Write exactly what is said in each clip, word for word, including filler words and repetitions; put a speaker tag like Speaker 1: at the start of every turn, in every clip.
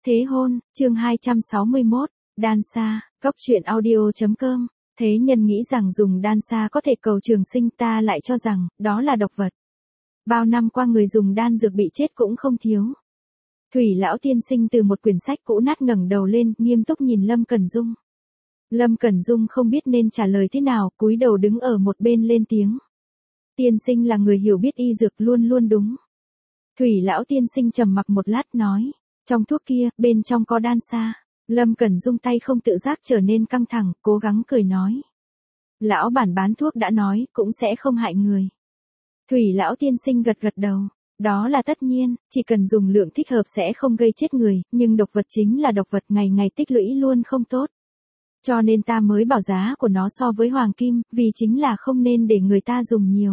Speaker 1: Thế hôn, chương hai trăm sáu mươi mốt, đan sa, cốc truyện audio chấm com. Thế nhân nghĩ rằng dùng đan sa có thể cầu trường sinh, ta lại cho rằng, đó là độc vật. Bao năm qua người dùng đan dược bị chết cũng không thiếu. Thủy lão tiên sinh từ một quyển sách cũ nát ngẩng đầu lên, nghiêm túc nhìn Lâm Cẩn Dung. Lâm Cẩn Dung không biết nên trả lời thế nào, cúi đầu đứng ở một bên lên tiếng. Tiên sinh là người hiểu biết y dược, luôn luôn đúng. Thủy lão tiên sinh trầm mặc một lát nói, trong thuốc kia, bên trong có đan sa. Lâm Cẩn Dung tay không tự giác trở nên căng thẳng, cố gắng cười nói. Lão bản bán thuốc đã nói, cũng sẽ không hại người. Thủy lão tiên sinh gật gật đầu. Đó là tất nhiên, chỉ cần dùng lượng thích hợp sẽ không gây chết người, nhưng độc vật chính là độc vật, ngày ngày tích lũy luôn không tốt. Cho nên ta mới bảo giá của nó so với hoàng kim, vì chính là không nên để người ta dùng nhiều.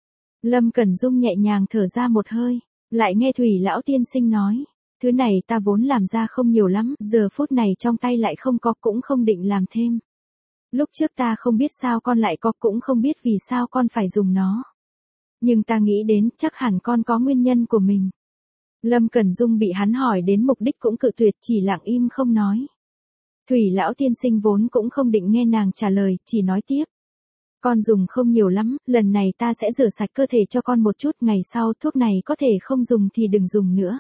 Speaker 1: Lâm Cẩn Dung nhẹ nhàng thở ra một hơi, lại nghe Thủy lão tiên sinh nói. Thứ này ta vốn làm ra không nhiều lắm, giờ phút này trong tay lại không có, cũng không định làm thêm. Lúc trước ta không biết sao con lại có, cũng không biết vì sao con phải dùng nó. Nhưng ta nghĩ đến, chắc hẳn con có nguyên nhân của mình. Lâm Cẩn Dung bị hắn hỏi đến mục đích cũng cự tuyệt, chỉ lặng im không nói. Thủy lão tiên sinh vốn cũng không định nghe nàng trả lời, chỉ nói tiếp. Con dùng không nhiều lắm, lần này ta sẽ rửa sạch cơ thể cho con một chút, ngày sau thuốc này có thể không dùng thì đừng dùng nữa.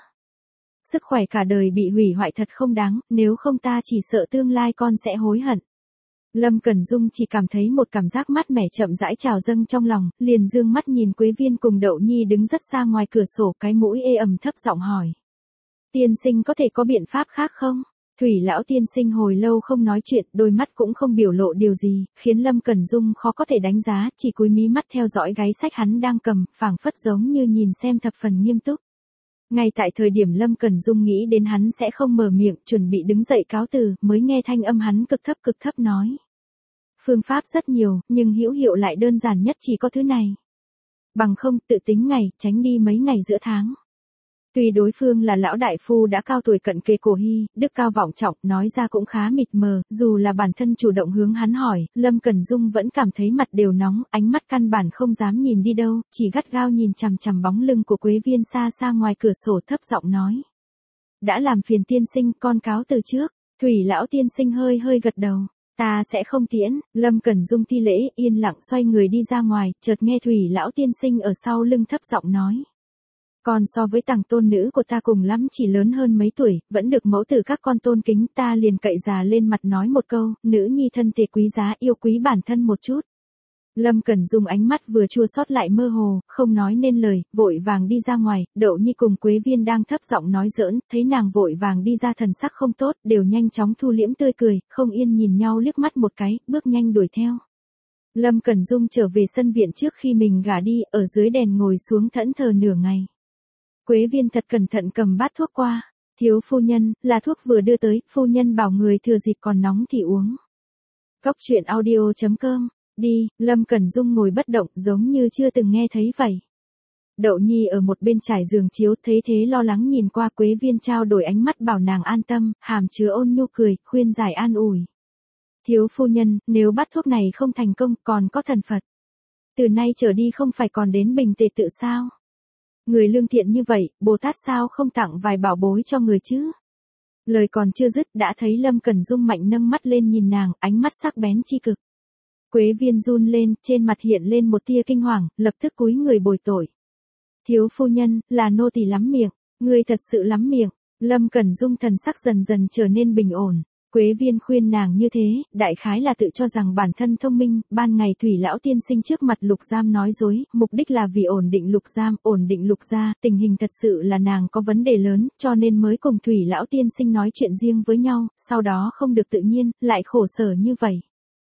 Speaker 1: Sức khỏe cả đời bị hủy hoại thật không đáng, nếu không ta chỉ sợ tương lai con sẽ hối hận. Lâm Cẩn Dung chỉ cảm thấy một cảm giác mát mẻ chậm rãi trào dâng trong lòng, liền dương mắt nhìn Quế Viên cùng Đậu Nhi đứng rất xa ngoài cửa sổ, cái mũi ê ẩm thấp giọng hỏi. Tiên sinh có thể có biện pháp khác không? Thủy lão tiên sinh hồi lâu không nói chuyện, đôi mắt cũng không biểu lộ điều gì, khiến Lâm Cẩn Dung khó có thể đánh giá, chỉ cúi mí mắt theo dõi gáy sách hắn đang cầm, phảng phất giống như nhìn xem thập phần nghiêm túc. Ngay tại thời điểm Lâm Cẩn Dung nghĩ đến hắn sẽ không mở miệng, chuẩn bị đứng dậy cáo từ, mới nghe thanh âm hắn cực thấp cực thấp nói. Phương pháp rất nhiều, nhưng hữu hiệu lại đơn giản nhất chỉ có thứ này. Bằng không, tự tính ngày, tránh đi mấy ngày giữa tháng. Tuy đối phương là lão đại phu đã cao tuổi cận kề cổ hy, đức cao vọng trọng, nói ra cũng khá mịt mờ, dù là bản thân chủ động hướng hắn hỏi, Lâm Cẩn Dung vẫn cảm thấy mặt đều nóng, ánh mắt căn bản không dám nhìn đi đâu, chỉ gắt gao nhìn chằm chằm bóng lưng của Quế Viên xa xa ngoài cửa sổ, thấp giọng nói. Đã làm phiền tiên sinh, con cáo từ trước. Thủy lão tiên sinh hơi hơi gật đầu. Ta sẽ không tiễn. Lâm Cẩn Dung thi lễ, yên lặng xoay người đi ra ngoài, chợt nghe Thủy lão tiên sinh ở sau lưng thấp giọng nói. Còn so với tàng tôn nữ của ta cùng lắm chỉ lớn hơn mấy tuổi, vẫn được mẫu tử các con tôn kính, ta liền cậy già lên mặt nói một câu, nữ nhi thân thể quý giá, yêu quý bản thân một chút. Lâm Cẩn Dung ánh mắt vừa chua xót lại mơ hồ, không nói nên lời, vội vàng đi ra ngoài, Đậu Nhi cùng Quế Viên đang thấp giọng nói giỡn, thấy nàng vội vàng đi ra, thần sắc không tốt, đều nhanh chóng thu liễm tươi cười, không yên nhìn nhau liếc mắt một cái, bước nhanh đuổi theo. Lâm Cẩn Dung trở về sân viện trước khi mình gả đi, ở dưới đèn ngồi xuống thẫn thờ nửa ngày. Quế Viên thật cẩn thận cầm bát thuốc qua, thiếu phu nhân, là thuốc vừa đưa tới, phu nhân bảo người thừa dịp còn nóng thì uống. Cốc truyện audio chấm com. Đi, Lâm Cẩn Dung ngồi bất động, giống như chưa từng nghe thấy vậy. Đậu Nhi ở một bên trải giường chiếu, thấy thế lo lắng nhìn qua, Quế Viên trao đổi ánh mắt bảo nàng an tâm, hàm chứa ôn nhu cười, khuyên giải an ủi. Thiếu phu nhân, nếu bắt thuốc này không thành công, còn có thần Phật. Từ nay trở đi không phải còn đến bình tề tự sao? Người lương thiện như vậy, Bồ Tát sao không tặng vài bảo bối cho người chứ? Lời còn chưa dứt, đã thấy Lâm Cẩn Dung mạnh nâng mắt lên nhìn nàng, ánh mắt sắc bén chi cực. Quế Viên run lên, trên mặt hiện lên một tia kinh hoàng, lập tức cúi người bồi tội. Thiếu phu nhân, là nô tỳ lắm miệng, ngươi thật sự lắm miệng. Lâm Cẩn Dung thần sắc dần dần trở nên bình ổn. Quế Viên khuyên nàng như thế, đại khái là tự cho rằng bản thân thông minh, ban ngày Thủy lão tiên sinh trước mặt Lục Giam nói dối, mục đích là vì ổn định Lục Giam, ổn định Lục gia, tình hình thật sự là nàng có vấn đề lớn, cho nên mới cùng Thủy lão tiên sinh nói chuyện riêng với nhau, sau đó không được tự nhiên, lại khổ sở như vậy.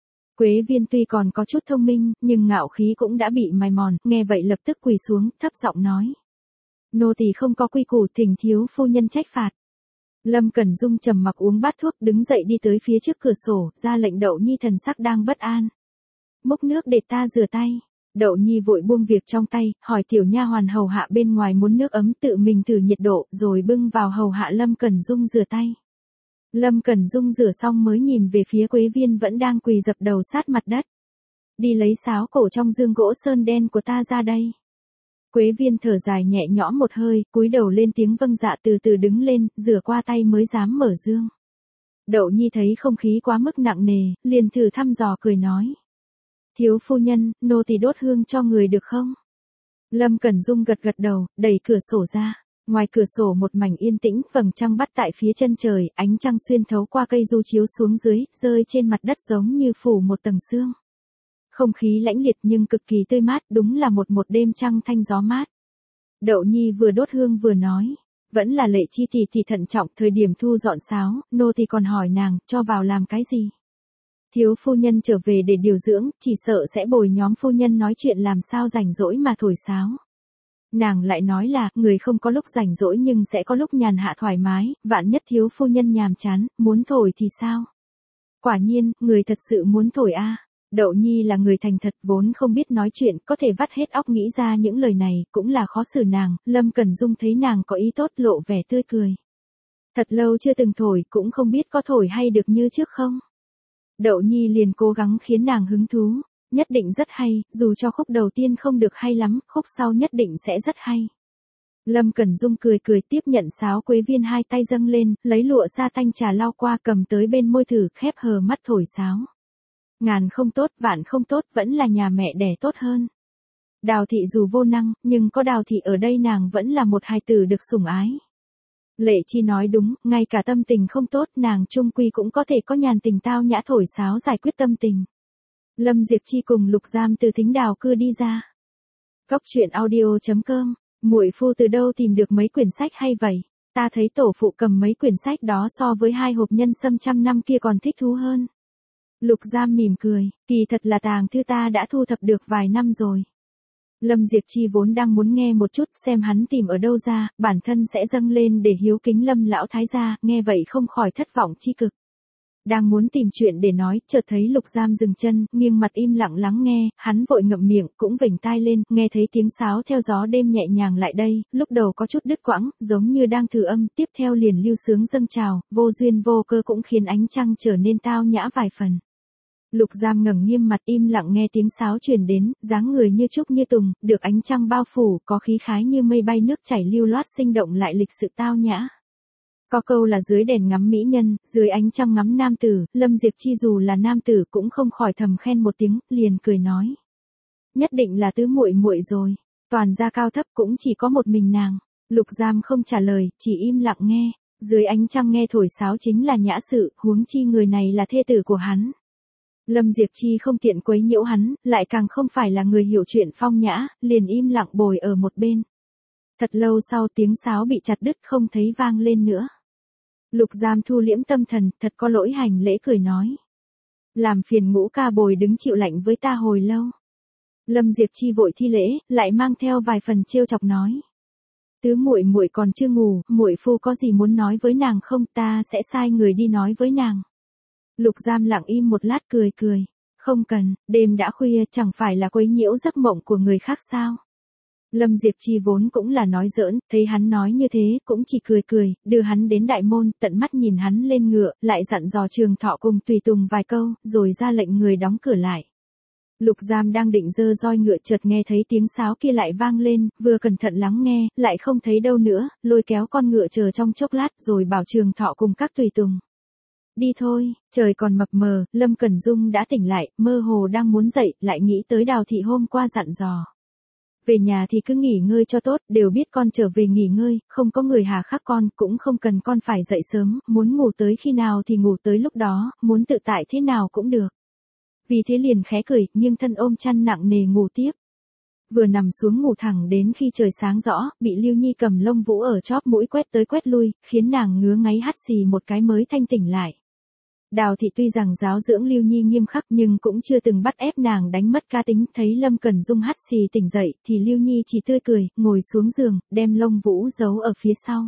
Speaker 1: Quế Viên tuy còn có chút thông minh, nhưng ngạo khí cũng đã bị mài mòn, nghe vậy lập tức quỳ xuống, thấp giọng nói. Nô tỳ không có quy củ, thỉnh thiếu phu nhân trách phạt. Lâm Cẩn Dung trầm mặc uống bát thuốc, đứng dậy đi tới phía trước cửa sổ, ra lệnh Đậu Nhi thần sắc đang bất an. Múc nước để ta rửa tay. Đậu Nhi vội buông việc trong tay, hỏi tiểu nha hoàn hầu hạ bên ngoài muốn nước ấm, tự mình thử nhiệt độ, rồi bưng vào hầu hạ Lâm Cẩn Dung rửa tay. Lâm Cẩn Dung rửa xong mới nhìn về phía Quế Viên vẫn đang quỳ dập đầu sát mặt đất. Đi lấy sáo cổ trong dương gỗ sơn đen của ta ra đây. Quế Viên thở dài nhẹ nhõm một hơi, cúi đầu lên tiếng vâng dạ từ từ đứng lên, rửa qua tay mới dám mở dương. Đậu Nhi thấy không khí quá mức nặng nề, liền thử thăm dò cười nói. Thiếu phu nhân, nô tỳ đốt hương cho người được không? Lâm Cẩn Dung gật gật đầu, đẩy cửa sổ ra. Ngoài cửa sổ một mảnh yên tĩnh, vầng trăng bắt tại phía chân trời, ánh trăng xuyên thấu qua cây du chiếu xuống dưới, rơi trên mặt đất giống như phủ một tầng sương. Không khí lãnh liệt nhưng cực kỳ tươi mát, đúng là một một đêm trăng thanh gió mát. Đậu Nhi vừa đốt hương vừa nói, vẫn là Lệ Chi tỷ tỷ thận trọng, thời điểm thu dọn sáo, nô tỳ còn hỏi nàng, cho vào làm cái gì? Thiếu phu nhân trở về để điều dưỡng, chỉ sợ sẽ bồi nhóm phu nhân nói chuyện làm sao rảnh rỗi mà thổi sáo. Nàng lại nói là, người không có lúc rảnh rỗi nhưng sẽ có lúc nhàn hạ thoải mái, vạn nhất thiếu phu nhân nhàm chán, muốn thổi thì sao? Quả nhiên, người thật sự muốn thổi a. Đậu Nhi là người thành thật vốn không biết nói chuyện, có thể vắt hết óc nghĩ ra những lời này, cũng là khó xử nàng. Lâm Cẩn Dung thấy nàng có ý tốt lộ vẻ tươi cười. Thật lâu chưa từng thổi, cũng không biết có thổi hay được như trước không? Đậu Nhi liền cố gắng khiến nàng hứng thú, nhất định rất hay, dù cho khúc đầu tiên không được hay lắm, khúc sau nhất định sẽ rất hay. Lâm Cẩn Dung cười cười tiếp nhận sáo Quế Viên, hai tay dâng lên, lấy lụa sa tanh trà lau qua, cầm tới bên môi thử, khép hờ mắt thổi sáo. Ngàn không tốt, vạn không tốt, vẫn là nhà mẹ đẻ tốt hơn. Đào thị dù vô năng, nhưng có Đào thị ở đây nàng vẫn là một hài tử được sủng ái. Lệ Chi nói đúng, ngay cả tâm tình không tốt, nàng chung quy cũng có thể có nhàn tình tao nhã thổi sáo giải quyết tâm tình. Lâm Diệp Chi cùng Lục Giam từ Thính Đào cư đi ra. Cốc truyện audio chấm com, muội phu từ đâu tìm được mấy quyển sách hay vậy? Ta thấy tổ phụ cầm mấy quyển sách đó so với hai hộp nhân sâm trăm năm kia còn thích thú hơn. Lục Giam mỉm cười, kỳ thật là tàng thư ta đã thu thập được vài năm rồi. Lâm Diệp Chi vốn đang muốn nghe một chút xem hắn tìm ở đâu ra, bản thân sẽ dâng lên để hiếu kính Lâm lão thái gia, nghe vậy không khỏi thất vọng chi cực. Đang muốn tìm chuyện để nói, chợt thấy Lục Giam dừng chân, nghiêng mặt im lặng lắng nghe, hắn vội ngậm miệng, cũng vểnh tai lên, nghe thấy tiếng sáo theo gió đêm nhẹ nhàng lại đây, lúc đầu có chút đứt quãng, giống như đang thử âm, tiếp theo liền lưu sướng dâng trào, vô duyên vô cơ cũng khiến ánh trăng trở nên tao nhã vài phần. Lục Giam ngẩng nghiêm mặt im lặng nghe tiếng sáo truyền đến, dáng người như trúc như tùng, được ánh trăng bao phủ, có khí khái như mây bay nước chảy lưu loát sinh động lại lịch sự tao nhã. Có câu là dưới đèn ngắm mỹ nhân, dưới ánh trăng ngắm nam tử, Lâm Diệp Chi dù là nam tử cũng không khỏi thầm khen một tiếng, liền cười nói. Nhất định là tứ muội muội rồi, toàn gia cao thấp cũng chỉ có một mình nàng. Lục Giam không trả lời, chỉ im lặng nghe, dưới ánh trăng nghe thổi sáo chính là nhã sự, huống chi người này là thê tử của hắn. Lâm Diệp Chi không tiện quấy nhiễu hắn, lại càng không phải là người hiểu chuyện phong nhã, liền im lặng bồi ở một bên. Thật lâu sau tiếng sáo bị chặt đứt không thấy vang lên nữa. Lục Giam thu liễm tâm thần, thật có lỗi hành lễ cười nói. Làm phiền Ngũ ca bồi đứng chịu lạnh với ta hồi lâu. Lâm Diệp Chi vội thi lễ, lại mang theo vài phần trêu chọc nói. Tứ muội muội còn chưa ngủ, muội phu có gì muốn nói với nàng không, ta sẽ sai người đi nói với nàng. Lục Giam lặng im một lát cười cười. Không cần, đêm đã khuya, chẳng phải là quấy nhiễu giấc mộng của người khác sao? Lâm Diệp Chi vốn cũng là nói giỡn, thấy hắn nói như thế, cũng chỉ cười cười, đưa hắn đến đại môn, tận mắt nhìn hắn lên ngựa, lại dặn dò Trường Thọ cùng tùy tùng vài câu, rồi ra lệnh người đóng cửa lại. Lục Giam đang định giơ roi ngựa chợt nghe thấy tiếng sáo kia lại vang lên, vừa cẩn thận lắng nghe, lại không thấy đâu nữa, lôi kéo con ngựa chờ trong chốc lát rồi bảo Trường Thọ cùng các tùy tùng. Đi thôi, trời còn mập mờ, Lâm Cẩn Dung đã tỉnh lại, mơ hồ đang muốn dậy, lại nghĩ tới Đào thị hôm qua dặn dò. Về nhà thì cứ nghỉ ngơi cho tốt, đều biết con trở về nghỉ ngơi, không có người hà khắc con, cũng không cần con phải dậy sớm, muốn ngủ tới khi nào thì ngủ tới lúc đó, muốn tự tại thế nào cũng được. Vì thế liền khẽ cười, nghiêng thân ôm chăn nặng nề ngủ tiếp. Vừa nằm xuống ngủ thẳng đến khi trời sáng rõ, bị Lưu Nhi cầm lông vũ ở chóp mũi quét tới quét lui, khiến nàng ngứa ngáy hắt xì một cái mới thanh tỉnh lại. Đào thị tuy rằng giáo dưỡng Lưu Nhi nghiêm khắc nhưng cũng chưa từng bắt ép nàng đánh mất cá tính, thấy Lâm Cẩn Dung hắt xì tỉnh dậy, thì Lưu Nhi chỉ tươi cười, ngồi xuống giường, đem lông vũ giấu ở phía sau.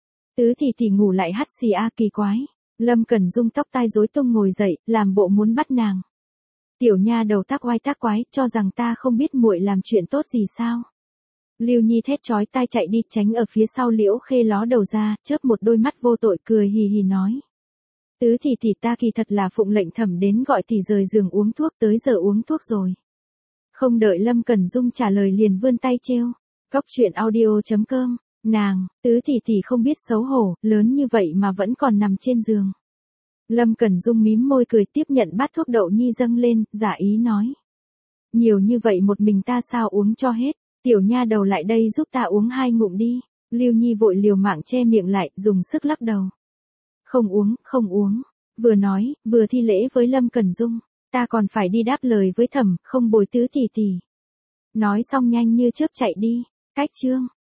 Speaker 1: Tứ thì thì ngủ lại hắt xì a kỳ quái. Lâm Cẩn Dung tóc tai rối tung ngồi dậy, làm bộ muốn bắt nàng. Tiểu nha đầu tác oai tác quái, cho rằng ta không biết muội làm chuyện tốt gì sao? Lưu Nhi thét chói tai chạy đi, tránh ở phía sau Liễu Khê ló đầu ra, chớp một đôi mắt vô tội cười hì hì nói. Tứ thì thì ta kỳ thật là phụng lệnh thẩm đến gọi thì rời giường uống thuốc, tới giờ uống thuốc rồi. Không đợi Lâm Cẩn Dung trả lời liền vươn tay trêu. Cốc truyện audio chấm com, nàng, Tứ tỷ tỷ không biết xấu hổ, lớn như vậy mà vẫn còn nằm trên giường. Lâm Cẩn Dung mím môi cười tiếp nhận bát thuốc đậu nhi dâng lên, giả ý nói. Nhiều như vậy một mình ta sao uống cho hết, tiểu nha đầu lại đây giúp ta uống hai ngụm đi. Lưu Nhi vội liều mạng che miệng lại, dùng sức lắc đầu. Không uống, không uống. Vừa nói, vừa thi lễ với Lâm Cẩn Dung. Ta còn phải đi đáp lời với thẩm, không bồi Tứ tỷ tỷ. Nói xong nhanh như chớp chạy đi. Cách chương.